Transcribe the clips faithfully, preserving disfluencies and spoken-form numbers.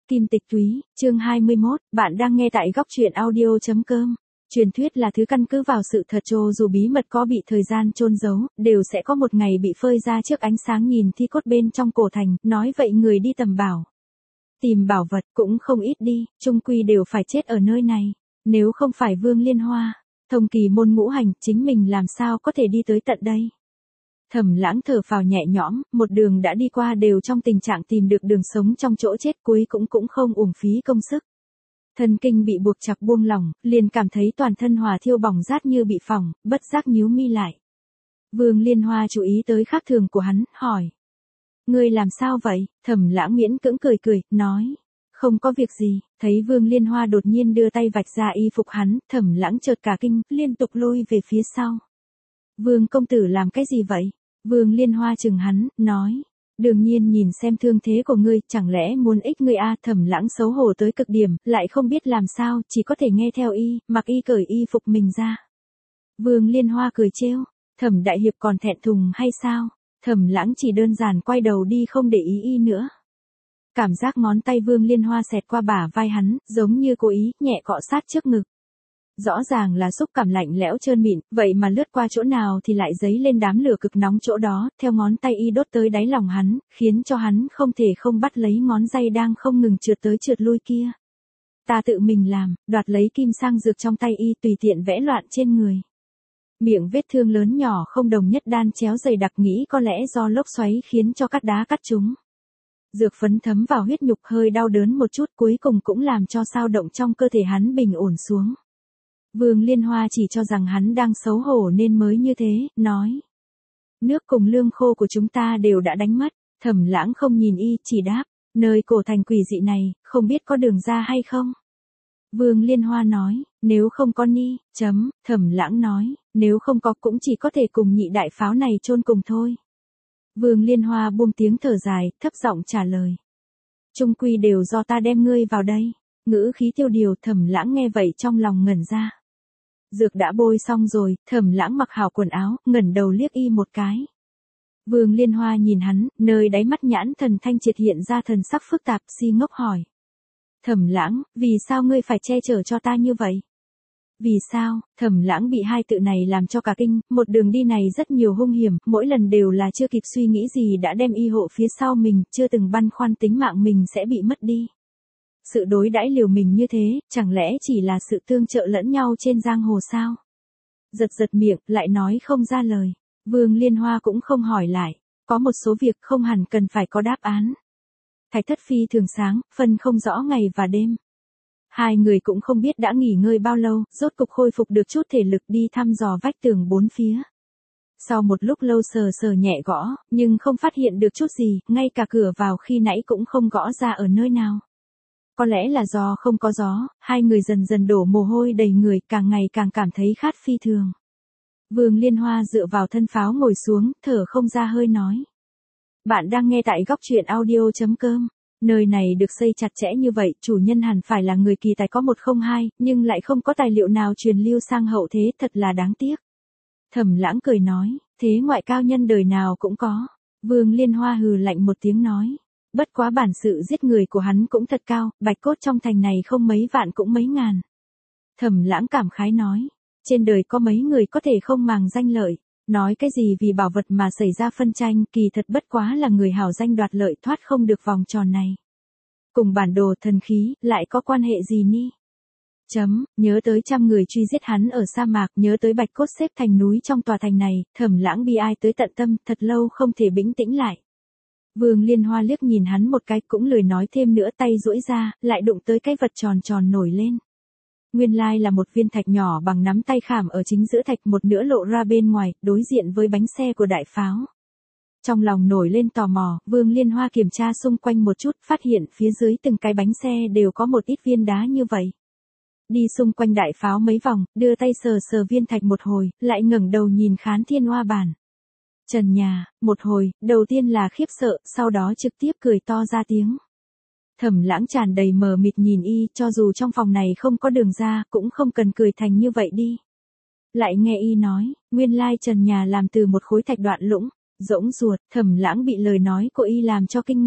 Kim Tịch Túy, chương hai mươi mốt, bạn đang nghe tại góc truyện audio chấm com. Truyền thuyết là thứ căn cứ vào sự thật, cho dù bí mật có bị thời gian chôn giấu, đều sẽ có một ngày bị phơi ra trước ánh sáng nhìn thi cốt bên trong cổ thành, nói vậy người đi tầm bảo. Tìm bảo vật cũng không ít đi, chung quy đều phải chết ở nơi này. Nếu không phải Vương Liên Hoa, thông kỳ môn ngũ hành, chính mình làm sao có thể đi tới tận đây. Thẩm Lãng thở phào nhẹ nhõm, một đường đã đi qua đều trong tình trạng tìm được đường sống trong chỗ chết, cuối cũng cũng không uổng phí công sức. Thần kinh bị buộc chặt buông lỏng, liền cảm thấy toàn thân hòa thiêu bỏng rát như bị phỏng, bất giác nhíu mi lại. Vương Liên Hoa chú ý tới khác thường của hắn, hỏi. Ngươi làm sao vậy? Thẩm Lãng miễn cưỡng cười cười, nói. Không có việc gì. Thấy Vương Liên Hoa đột nhiên đưa tay vạch ra y phục hắn, Thẩm Lãng chợt cả kinh, liên tục lùi về phía sau. Vương công tử làm cái gì vậy? Vương Liên Hoa chừng hắn, nói. Đương nhiên nhìn xem thương thế của ngươi, chẳng lẽ muốn ích ngươi a? Thẩm Lãng xấu hổ tới cực điểm, lại không biết làm sao, chỉ có thể nghe theo y, mặc y cởi y phục mình ra. Vương Liên Hoa cười trêu, Thẩm đại hiệp còn thẹn thùng hay sao? Thẩm Lãng chỉ đơn giản quay đầu đi không để ý y nữa. Cảm giác ngón tay Vương Liên Hoa xẹt qua bả vai hắn, giống như cố ý, nhẹ cọ sát trước ngực. Rõ ràng là xúc cảm lạnh lẽo trơn mịn, vậy mà lướt qua chỗ nào thì lại dấy lên đám lửa cực nóng chỗ đó, theo ngón tay y đốt tới đáy lòng hắn, khiến cho hắn không thể không bắt lấy ngón tay đang không ngừng trượt tới trượt lui kia. Ta tự mình làm, đoạt lấy kim sang dược trong tay y tùy tiện vẽ loạn trên người. Miệng vết thương lớn nhỏ không đồng nhất đan chéo dày đặc, nghĩ có lẽ do lốc xoáy khiến cho cắt đá cắt chúng. Dược phấn thấm vào huyết nhục, hơi đau đớn một chút, cuối cùng cũng làm cho sao động trong cơ thể hắn bình ổn xuống. Vương Liên Hoa chỉ cho rằng hắn đang xấu hổ nên mới như thế, nói. Nước cùng lương khô của chúng ta đều đã đánh mất. Thẩm Lãng không nhìn y, chỉ đáp. Nơi cổ thành quỷ dị này, không biết có đường ra hay không? Vương Liên Hoa nói, nếu không có ni, chấm, Thẩm Lãng nói, nếu không có cũng chỉ có thể cùng nhị đại pháo này chôn cùng thôi. Vương Liên Hoa buông tiếng thở dài, thấp giọng trả lời. Chung quy đều do ta đem ngươi vào đây. Ngữ khí tiêu điều. Thẩm Lãng nghe vậy trong lòng ngẩn ra. Dược đã bôi xong rồi, Thẩm Lãng mặc hảo quần áo, ngẩng đầu liếc y một cái. Vương Liên Hoa nhìn hắn, nơi đáy mắt nhãn thần thanh triệt hiện ra thần sắc phức tạp, si ngốc hỏi. Thẩm Lãng, vì sao ngươi phải che chở cho ta như vậy? Vì sao? Thẩm Lãng bị hai tự này làm cho cả kinh, một đường đi này rất nhiều hung hiểm, mỗi lần đều là chưa kịp suy nghĩ gì đã đem y hộ phía sau mình, chưa từng băn khoăn tính mạng mình sẽ bị mất đi. Sự đối đãi liều mình như thế, chẳng lẽ chỉ là sự tương trợ lẫn nhau trên giang hồ sao? Giật giật miệng, lại nói không ra lời. Vương Liên Hoa cũng không hỏi lại. Có một số việc không hẳn cần phải có đáp án. Thạch thất phi thường sáng, phân không rõ ngày và đêm. Hai người cũng không biết đã nghỉ ngơi bao lâu, rốt cục khôi phục được chút thể lực đi thăm dò vách tường bốn phía. Sau một lúc lâu sờ sờ nhẹ gõ, nhưng không phát hiện được chút gì, ngay cả cửa vào khi nãy cũng không gõ ra ở nơi nào. Có lẽ là do không có gió, hai người dần dần đổ mồ hôi đầy người, càng ngày càng cảm thấy khát phi thường. Vương Liên Hoa dựa vào thân pháo ngồi xuống, thở không ra hơi nói. Bạn đang nghe tại góc truyện audio chấm com. Nơi này được xây chặt chẽ như vậy, chủ nhân hẳn phải là người kỳ tài có một không hai, nhưng lại không có tài liệu nào truyền lưu sang hậu thế, thật là đáng tiếc. Thẩm Lãng cười nói, thế ngoại cao nhân đời nào cũng có. Vương Liên Hoa hừ lạnh một tiếng nói. Bất quá bản sự giết người của hắn cũng thật cao, bạch cốt trong thành này không mấy vạn cũng mấy ngàn. Thẩm Lãng cảm khái nói, trên đời có mấy người có thể không màng danh lợi, nói cái gì vì bảo vật mà xảy ra phân tranh, kỳ thật bất quá là người hảo danh đoạt lợi thoát không được vòng tròn này. Cùng bản đồ thần khí, lại có quan hệ gì ni? Chấm, nhớ tới trăm người truy giết hắn ở sa mạc, nhớ tới bạch cốt xếp thành núi trong tòa thành này, Thẩm Lãng bi ai tới tận tâm, thật lâu không thể bình tĩnh lại. Vương Liên Hoa liếc nhìn hắn một cái, cũng lười nói thêm nữa, tay duỗi ra, lại đụng tới cái vật tròn tròn nổi lên. Nguyên lai là một viên thạch nhỏ bằng nắm tay khảm ở chính giữa thạch, một nửa lộ ra bên ngoài, đối diện với bánh xe của đại pháo. Trong lòng nổi lên tò mò, Vương Liên Hoa kiểm tra xung quanh một chút, phát hiện phía dưới từng cái bánh xe đều có một ít viên đá như vậy. Đi xung quanh đại pháo mấy vòng, đưa tay sờ sờ viên thạch một hồi, lại ngẩng đầu nhìn Khán Thiên Hoa bản. Trần nhà, một hồi, đầu tiên là khiếp sợ, sau đó trực tiếp cười to ra tiếng. Thẩm Lãng tràn đầy mờ mịt nhìn y, cho dù trong phòng này không có đường ra, cũng không cần cười thành như vậy đi. Lại nghe y nói, nguyên lai trần nhà làm từ một khối thạch đoạn lũng, rỗng ruột. Thẩm Lãng bị lời nói của y làm cho kinh ngạc.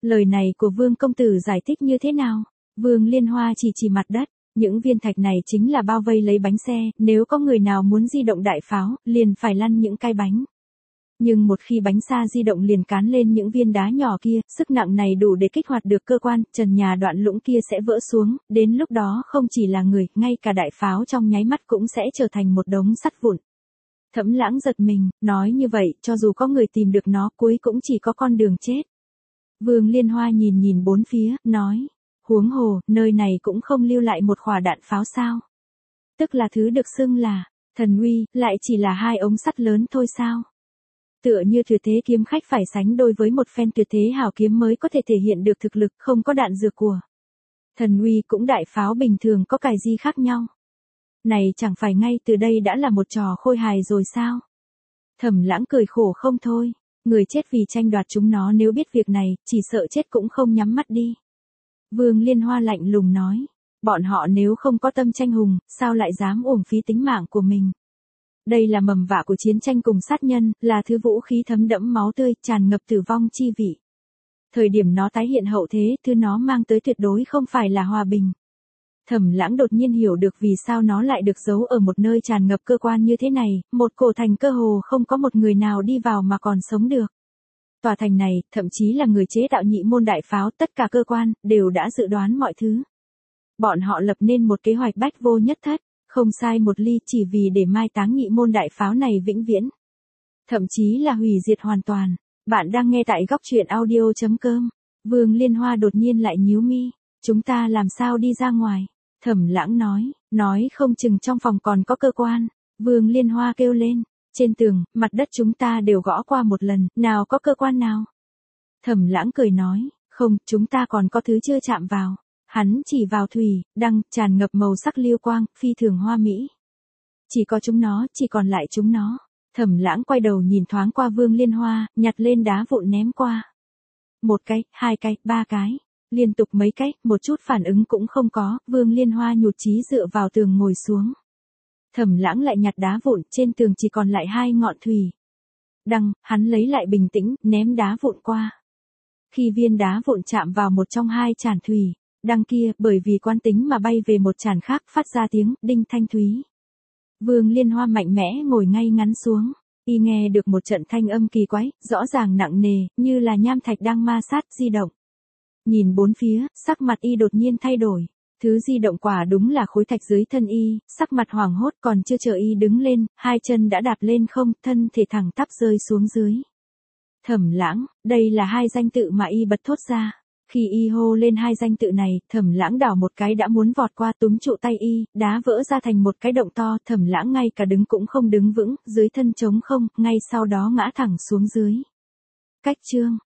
Lời này của Vương công tử giải thích như thế nào? Vương Liên Hoa chỉ chỉ mặt đất, những viên thạch này chính là bao vây lấy bánh xe, nếu có người nào muốn di động đại pháo, liền phải lăn những cái bánh. Nhưng một khi bánh xa di động liền cán lên những viên đá nhỏ kia, sức nặng này đủ để kích hoạt được cơ quan, trần nhà đoạn lũng kia sẽ vỡ xuống, đến lúc đó không chỉ là người, ngay cả đại pháo trong nháy mắt cũng sẽ trở thành một đống sắt vụn. Thẩm Lãng giật mình, nói như vậy, cho dù có người tìm được nó, cuối cũng chỉ có con đường chết. Vương Liên Hoa nhìn nhìn bốn phía, nói, huống hồ, nơi này cũng không lưu lại một quả đạn pháo sao. Tức là thứ được xưng là, thần uy, lại chỉ là hai ống sắt lớn thôi sao. Tựa như tuyệt thế kiếm khách phải sánh đôi với một phen tuyệt thế hảo kiếm mới có thể thể hiện được thực lực không có đạn dược của. Thần uy cũng đại pháo bình thường có cái gì khác nhau. Này chẳng phải ngay từ đây đã là một trò khôi hài rồi sao? Thẩm Lãng cười khổ không thôi, người chết vì tranh đoạt chúng nó nếu biết việc này, chỉ sợ chết cũng không nhắm mắt đi. Vương Liên Hoa lạnh lùng nói, bọn họ nếu không có tâm tranh hùng, sao lại dám uổng phí tính mạng của mình? Đây là mầm vạ của chiến tranh cùng sát nhân, là thứ vũ khí thấm đẫm máu tươi, tràn ngập tử vong chi vị. Thời điểm nó tái hiện hậu thế, thứ nó mang tới tuyệt đối không phải là hòa bình. Thẩm Lãng đột nhiên hiểu được vì sao nó lại được giấu ở một nơi tràn ngập cơ quan như thế này, một cổ thành cơ hồ không có một người nào đi vào mà còn sống được. Tòa thành này, thậm chí là người chế tạo nhị môn đại pháo, tất cả cơ quan, đều đã dự đoán mọi thứ. Bọn họ lập nên một kế hoạch bách vô nhất thất, không sai một ly chỉ vì để mai táng nhị môn đại pháo này vĩnh viễn. Thậm chí là hủy diệt hoàn toàn. Bạn đang nghe tại góc truyện audio chấm com. Vương Liên Hoa đột nhiên lại nhíu mi. Chúng ta làm sao đi ra ngoài? Thẩm Lãng nói, nói không chừng trong phòng còn có cơ quan. Vương Liên Hoa kêu lên, trên tường, mặt đất chúng ta đều gõ qua một lần, nào có cơ quan nào? Thẩm Lãng cười nói, không, chúng ta còn có thứ chưa chạm vào. Hắn chỉ vào thủy, đăng, tràn ngập màu sắc lưu quang, phi thường hoa mỹ. Chỉ có chúng nó, chỉ còn lại chúng nó. Thẩm Lãng quay đầu nhìn thoáng qua Vương Liên Hoa, nhặt lên đá vụn ném qua. Một cái, hai cái, ba cái. Liên tục mấy cái, một chút phản ứng cũng không có, Vương Liên Hoa nhụt chí dựa vào tường ngồi xuống. Thẩm Lãng lại nhặt đá vụn, trên tường chỉ còn lại hai ngọn thủy. Đăng, hắn lấy lại bình tĩnh, ném đá vụn qua. Khi viên đá vụn chạm vào một trong hai tràn thủy, đăng kia, bởi vì quan tính mà bay về một tràn khác, phát ra tiếng, đinh thanh thúy. Vương Liên Hoa mạnh mẽ ngồi ngay ngắn xuống, y nghe được một trận thanh âm kỳ quái, rõ ràng nặng nề, như là nham thạch đang ma sát, di động. Nhìn bốn phía, sắc mặt y đột nhiên thay đổi. Thứ di động quả đúng là khối thạch dưới thân y, sắc mặt hoảng hốt còn chưa chờ y đứng lên, hai chân đã đạp lên không, thân thể thẳng tắp rơi xuống dưới. Thẩm Lãng, đây là hai danh tự mà y bật thốt ra. Khi y hô lên hai danh tự này, Thẩm Lãng đảo một cái đã muốn vọt qua túm trụ tay y, đá vỡ ra thành một cái động to, Thẩm Lãng ngay cả đứng cũng không đứng vững, dưới thân trống không, ngay sau đó ngã thẳng xuống dưới. Cách chương